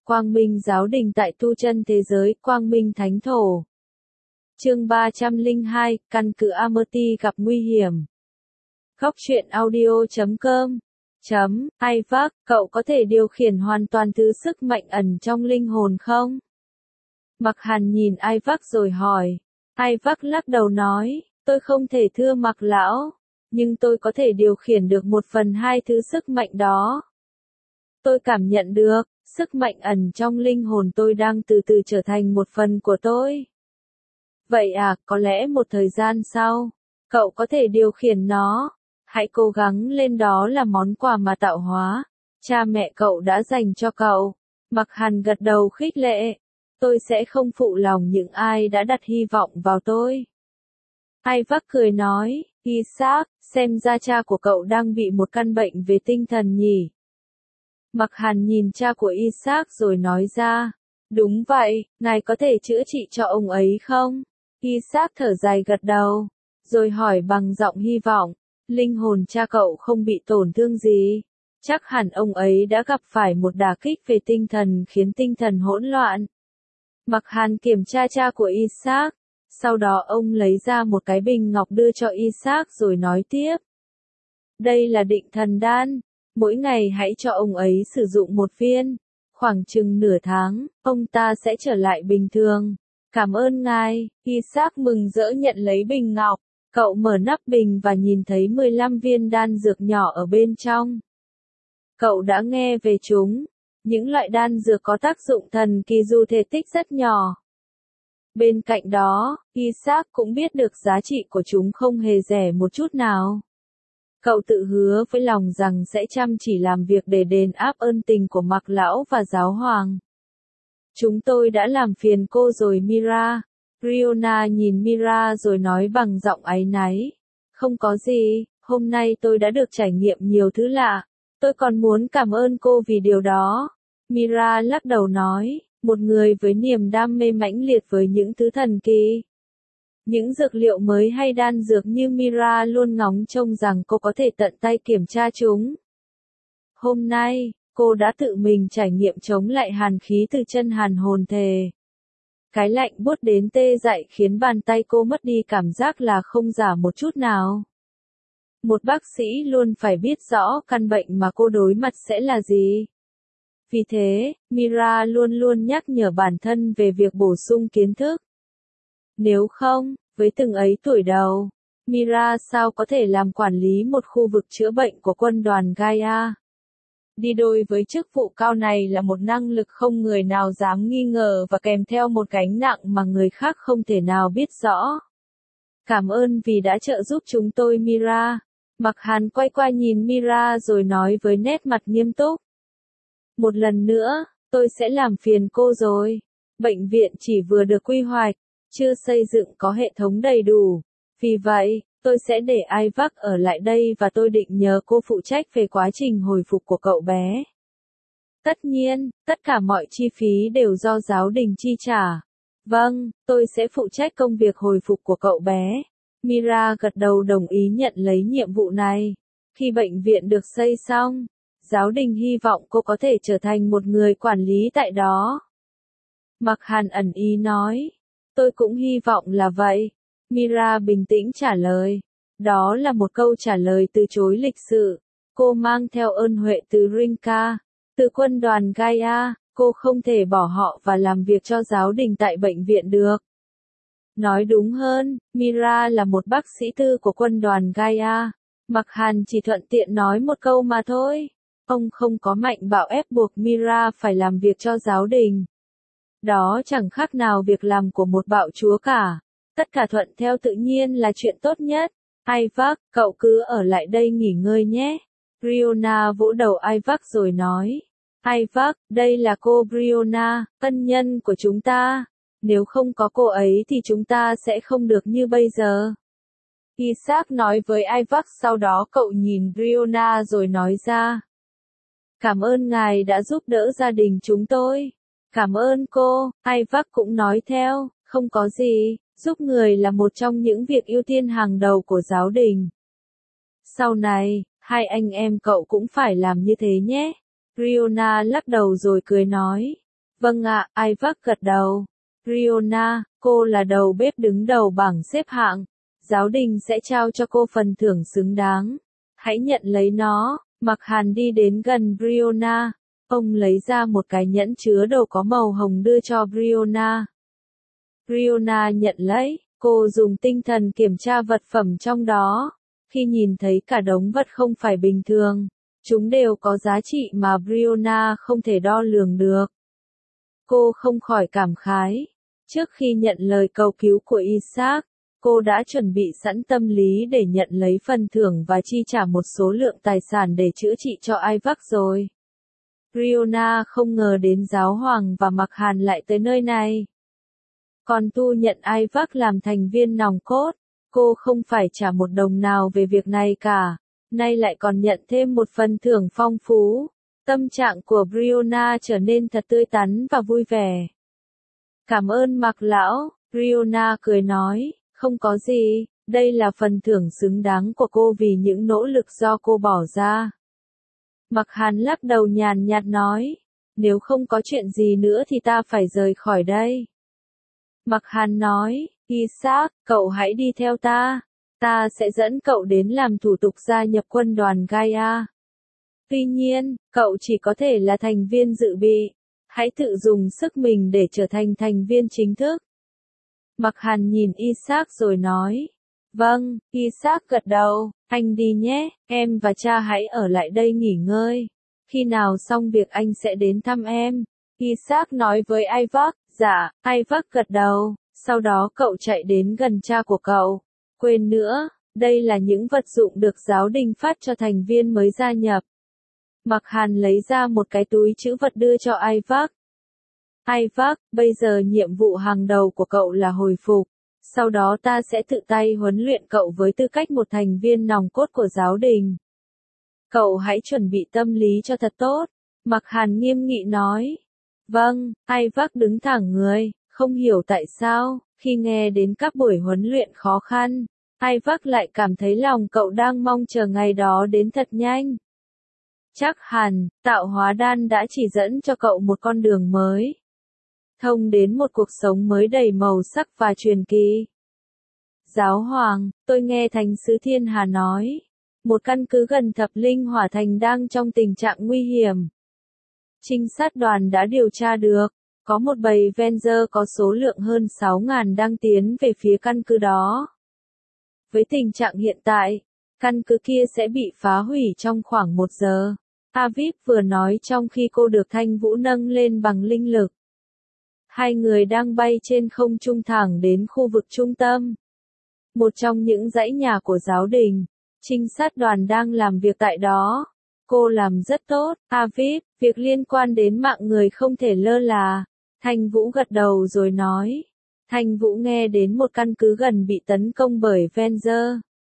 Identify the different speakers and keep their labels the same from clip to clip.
Speaker 1: Quang Minh giáo đình tại tu chân thế giới, Quang Minh thánh thổ. Chương 302, căn cứ Amity gặp nguy hiểm. Góc truyện audio.com Isaac, cậu có thể điều khiển hoàn toàn thứ sức mạnh ẩn trong linh hồn không? Mặc Hàn nhìn Isaac rồi hỏi. Isaac lắc đầu nói, tôi không thể thưa Mặc lão, nhưng tôi có thể điều khiển được 1/2 thứ sức mạnh đó. Tôi cảm nhận được, sức mạnh ẩn trong linh hồn tôi đang từ từ trở thành một phần của tôi. Vậy à, có lẽ một thời gian sau, cậu có thể điều khiển nó. Hãy cố gắng lên, đó là món quà mà tạo hóa, cha mẹ cậu đã dành cho cậu. Mặc Hàn gật đầu khích lệ. Tôi sẽ không phụ lòng những ai đã đặt hy vọng vào tôi. Isaac cười nói, Isaac, xem ra cha của cậu đang bị một căn bệnh về tinh thần nhỉ? Mặc Hàn nhìn cha của Isaac rồi nói ra, đúng vậy, ngài có thể chữa trị cho ông ấy không? Isaac thở dài gật đầu, rồi hỏi bằng giọng hy vọng, linh hồn cha cậu không bị tổn thương gì? Chắc hẳn ông ấy đã gặp phải một đả kích về tinh thần khiến tinh thần hỗn loạn. Mặc Hàn kiểm tra cha của Isaac, sau đó ông lấy ra một cái bình ngọc đưa cho Isaac rồi nói tiếp. Đây là định thần đan, mỗi ngày hãy cho ông ấy sử dụng 1 viên, khoảng chừng nửa tháng, ông ta sẽ trở lại bình thường. Cảm ơn ngài. Isaac mừng rỡ nhận lấy bình ngọc, cậu mở nắp bình và nhìn thấy 15 viên đan dược nhỏ ở bên trong. Cậu đã nghe về chúng. Những loại đan dược có tác dụng thần kỳ dù thể tích rất nhỏ. Bên cạnh đó, Isaac cũng biết được giá trị của chúng không hề rẻ một chút nào. Cậu tự hứa với lòng rằng sẽ chăm chỉ làm việc để đền đáp ơn tình của Mặc lão và giáo hoàng. Chúng tôi đã làm phiền cô rồi Mira. Riona nhìn Mira rồi nói bằng giọng áy náy. Không có gì, hôm nay tôi đã được trải nghiệm nhiều thứ lạ. Tôi còn muốn cảm ơn cô vì điều đó. Mira lắc đầu nói, một người với niềm đam mê mãnh liệt với những thứ thần kỳ. Những dược liệu mới hay đan dược như Mira luôn ngóng trông rằng cô có thể tận tay kiểm tra chúng. Hôm nay, cô đã tự mình trải nghiệm chống lại hàn khí từ chân hàn hồn thề. Cái lạnh buốt đến tê dại khiến bàn tay cô mất đi cảm giác là không giả một chút nào. Một bác sĩ luôn phải biết rõ căn bệnh mà cô đối mặt sẽ là gì. Vì thế, Mira luôn luôn nhắc nhở bản thân về việc bổ sung kiến thức. Nếu không, với từng ấy tuổi đầu, Mira sao có thể làm quản lý một khu vực chữa bệnh của quân đoàn Gaia? Đi đôi với chức vụ cao này là một năng lực không người nào dám nghi ngờ và kèm theo một gánh nặng mà người khác không thể nào biết rõ. Cảm ơn vì đã trợ giúp chúng tôi Mira. Mặc Hàn quay qua nhìn Mira rồi nói với nét mặt nghiêm túc. Một lần nữa, tôi sẽ làm phiền cô rồi. Bệnh viện chỉ vừa được quy hoạch, chưa xây dựng có hệ thống đầy đủ. Vì vậy, tôi sẽ để Isaac ở lại đây và tôi định nhờ cô phụ trách về quá trình hồi phục của cậu bé. Tất nhiên, tất cả mọi chi phí đều do giáo đình chi trả. Vâng, tôi sẽ phụ trách công việc hồi phục của cậu bé. Mira gật đầu đồng ý nhận lấy nhiệm vụ này. Khi bệnh viện được xây xong, giáo đình hy vọng cô có thể trở thành một người quản lý tại đó. Mặc Hàn ẩn ý nói. Tôi cũng hy vọng là vậy. Mira bình tĩnh trả lời. Đó là một câu trả lời từ chối lịch sự. Cô mang theo ơn huệ từ Rinka, từ quân đoàn Gaia, cô không thể bỏ họ và làm việc cho giáo đình tại bệnh viện được. Nói đúng hơn, Mira là một bác sĩ tư của quân đoàn Gaia. Mặc Hàn chỉ thuận tiện nói một câu mà thôi. Ông không có mạnh bạo ép buộc Mira phải làm việc cho giáo đình. Đó chẳng khác nào việc làm của một bạo chúa cả. Tất cả thuận theo tự nhiên là chuyện tốt nhất. Isaac, cậu cứ ở lại đây nghỉ ngơi nhé. Brianna vỗ đầu Isaac rồi nói. Isaac, đây là cô Brianna, ân nhân của chúng ta. Nếu không có cô ấy thì chúng ta sẽ không được như bây giờ. Isaac nói với Isaac, sau đó cậu nhìn Brianna rồi nói ra. Cảm ơn ngài đã giúp đỡ gia đình chúng tôi. Cảm ơn cô. Isaac cũng nói theo, không có gì, giúp người là một trong những việc ưu tiên hàng đầu của giáo đình. Sau này, hai anh em cậu cũng phải làm như thế nhé. Riona lắc đầu rồi cười nói. Vâng ạ, Isaac gật đầu. Brianna, cô là đầu bếp đứng đầu bảng xếp hạng. Giáo đình sẽ trao cho cô phần thưởng xứng đáng. Hãy nhận lấy nó. Mặc Hàn đi đến gần Brianna. Ông lấy ra một cái nhẫn chứa đồ có màu hồng đưa cho Brianna. Brianna nhận lấy, cô dùng tinh thần kiểm tra vật phẩm trong đó. Khi nhìn thấy cả đống vật không phải bình thường, chúng đều có giá trị mà Brianna không thể đo lường được. Cô không khỏi cảm khái. Trước khi nhận lời cầu cứu của Isaac, cô đã chuẩn bị sẵn tâm lý để nhận lấy phần thưởng và chi trả một số lượng tài sản để chữa trị cho Isaac rồi. Brianna không ngờ đến giáo hoàng và Mặc Hàn lại tới nơi này. Còn tu nhận Isaac làm thành viên nòng cốt, cô không phải trả một đồng nào về việc này cả, nay lại còn nhận thêm một phần thưởng phong phú. Tâm trạng của Brianna trở nên thật tươi tắn và vui vẻ. Cảm ơn Mặc lão, Brianna cười nói, không có gì, đây là phần thưởng xứng đáng của cô vì những nỗ lực do cô bỏ ra. Mặc Hàn lắc đầu nhàn nhạt nói, nếu không có chuyện gì nữa thì ta phải rời khỏi đây. Mặc Hàn nói, Isaac, cậu hãy đi theo ta sẽ dẫn cậu đến làm thủ tục gia nhập quân đoàn Gaia. Tuy nhiên, cậu chỉ có thể là thành viên dự bị, hãy tự dùng sức mình để trở thành thành viên chính thức. Mặc Hàn nhìn Isaac rồi nói, vâng, Isaac gật đầu, anh đi nhé, em và cha hãy ở lại đây nghỉ ngơi. Khi nào xong việc anh sẽ đến thăm em. Isaac nói với Isaac, dạ, Isaac gật đầu, sau đó cậu chạy đến gần cha của cậu. Quên nữa, đây là những vật dụng được giáo đình phát cho thành viên mới gia nhập. Mặc Hàn lấy ra một cái túi trữ vật đưa cho Isaac. Isaac, bây giờ nhiệm vụ hàng đầu của cậu là hồi phục. Sau đó ta sẽ tự tay huấn luyện cậu với tư cách một thành viên nòng cốt của giáo đình. Cậu hãy chuẩn bị tâm lý cho thật tốt. Mặc Hàn nghiêm nghị nói. Vâng, Isaac đứng thẳng người, không hiểu tại sao, khi nghe đến các buổi huấn luyện khó khăn, Isaac lại cảm thấy lòng cậu đang mong chờ ngày đó đến thật nhanh. Chắc hẳn, tạo hóa đan đã chỉ dẫn cho cậu một con đường mới. Thông đến một cuộc sống mới đầy màu sắc và truyền kỳ. Giáo hoàng, tôi nghe Thánh sứ Thiên Hà nói, một căn cứ gần Thập Linh Hỏa Thành đang trong tình trạng nguy hiểm. Trinh sát đoàn đã điều tra được, có một bầy Venger có số lượng hơn 6.000 đang tiến về phía căn cứ đó. Với tình trạng hiện tại, căn cứ kia sẽ bị phá hủy trong khoảng 1 giờ. Aviv vừa nói trong khi cô được Thanh Vũ nâng lên bằng linh lực. Hai người đang bay trên không trung thẳng đến khu vực trung tâm. Một trong những dãy nhà của giáo đình, trinh sát đoàn đang làm việc tại đó. Cô làm rất tốt, Aviv, việc liên quan đến mạng người không thể lơ là. Thanh Vũ gật đầu rồi nói. Thanh Vũ nghe đến một căn cứ gần bị tấn công bởi Venger.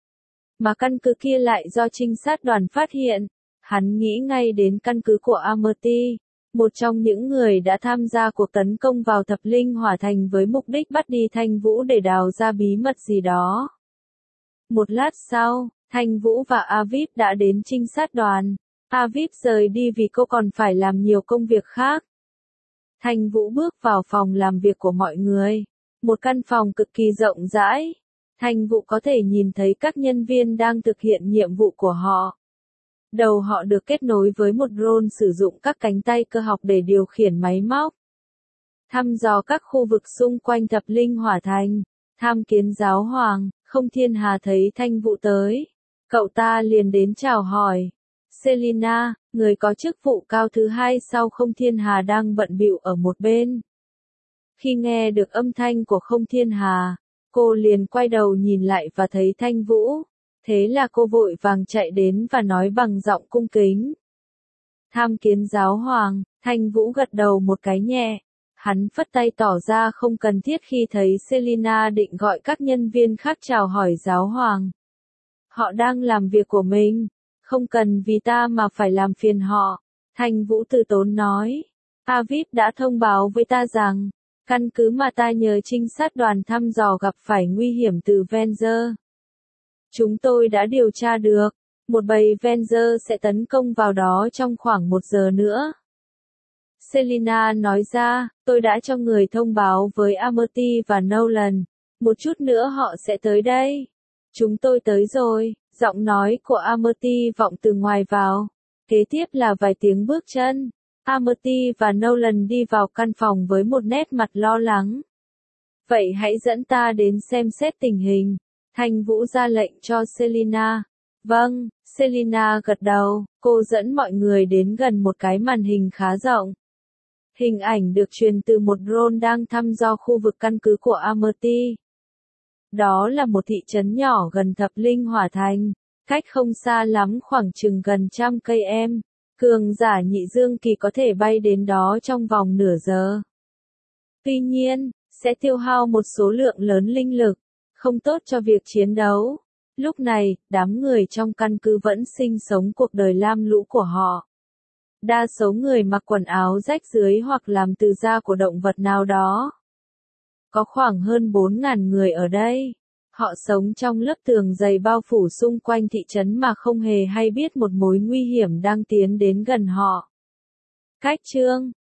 Speaker 1: Mà căn cứ kia lại do trinh sát đoàn phát hiện. Hắn nghĩ ngay đến căn cứ của Amity, một trong những người đã tham gia cuộc tấn công vào Thập Linh Hỏa Thành với mục đích bắt đi Thanh Vũ để đào ra bí mật gì đó. Một lát sau, Thanh Vũ và Aviv đã đến trinh sát đoàn. Aviv rời đi vì cô còn phải làm nhiều công việc khác. Thanh Vũ bước vào phòng làm việc của mọi người. Một căn phòng cực kỳ rộng rãi. Thanh Vũ có thể nhìn thấy các nhân viên đang thực hiện nhiệm vụ của họ. Đầu họ được kết nối với một drone sử dụng các cánh tay cơ học để điều khiển máy móc. Thăm dò các khu vực xung quanh Thập Linh Hỏa Thành. Tham kiến giáo hoàng, Không Thiên Hà thấy Thanh Vũ tới. Cậu ta liền đến chào hỏi. Selina, người có chức vụ cao thứ hai sau Không Thiên Hà đang bận bịu ở một bên. Khi nghe được âm thanh của Không Thiên Hà, cô liền quay đầu nhìn lại và thấy Thanh Vũ. Thế là cô vội vàng chạy đến và nói bằng giọng cung kính. Tham kiến giáo hoàng, Thanh Vũ gật đầu một cái nhẹ. Hắn phất tay tỏ ra không cần thiết khi thấy Selina định gọi các nhân viên khác chào hỏi giáo hoàng. Họ đang làm việc của mình, không cần vì ta mà phải làm phiền họ. Thanh Vũ từ tốn nói. Aviv đã thông báo với ta rằng, căn cứ mà ta nhờ trinh sát đoàn thăm dò gặp phải nguy hiểm từ Venger. Chúng tôi đã điều tra được, một bầy Venger sẽ tấn công vào đó trong khoảng 1 giờ nữa. Selina nói ra, tôi đã cho người thông báo với Amity và Nolan. Một chút nữa họ sẽ tới đây. Chúng tôi tới rồi, giọng nói của Amity vọng từ ngoài vào. Kế tiếp là vài tiếng bước chân. Amity và Nolan đi vào căn phòng với một nét mặt lo lắng. Vậy hãy dẫn ta đến xem xét tình hình. Thanh Vũ ra lệnh cho Selina. Vâng, Selina gật đầu, cô dẫn mọi người đến gần một cái màn hình khá rộng. Hình ảnh được truyền từ một drone đang thăm dò khu vực căn cứ của Amity. Đó là một thị trấn nhỏ gần Thập Linh Hỏa Thành, cách không xa lắm khoảng chừng gần 100 cây em. Cường giả nhị dương kỳ có thể bay đến đó trong vòng nửa giờ. Tuy nhiên, sẽ tiêu hao một số lượng lớn linh lực, không tốt cho việc chiến đấu. Lúc này, đám người trong căn cứ vẫn sinh sống cuộc đời lam lũ của họ. Đa số người mặc quần áo rách rưới hoặc làm từ da của động vật nào đó. Có khoảng hơn 4.000 người ở đây. Họ sống trong lớp tường dày bao phủ xung quanh thị trấn mà không hề hay biết một mối nguy hiểm đang tiến đến gần họ. Cách chương